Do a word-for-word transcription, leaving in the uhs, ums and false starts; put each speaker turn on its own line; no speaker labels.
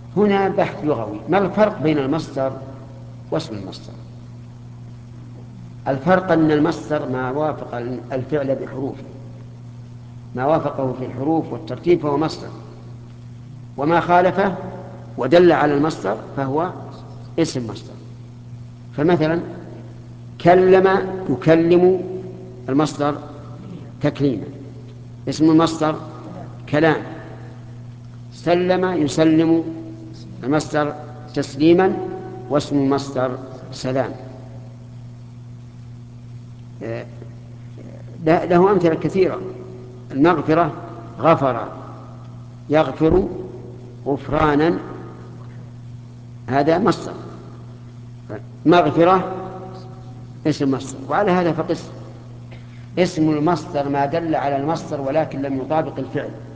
هنا بحث لغوي. ما الفرق بين المصدر واسم المصدر؟ الفرق أن المصدر ما وافق الفعل بحروفه، ما وافقه في الحروف والترتيب فهو مصدر، وما خالفه ودل على المصدر فهو اسم مصدر. فمثلا كلم يكلم، المصدر تكليما، اسم المصدر كلام. سلم يسلم، المصدر تسليما، واسم المصدر سلام. له أمثلة كثيرة. المغفرة غفر يغفر غفرانا، هذا مصدر. مغفرة اسم مصدر. وعلى هذا فقس، اسم المصدر ما دل على المصدر ولكن لم يطابق الفعل.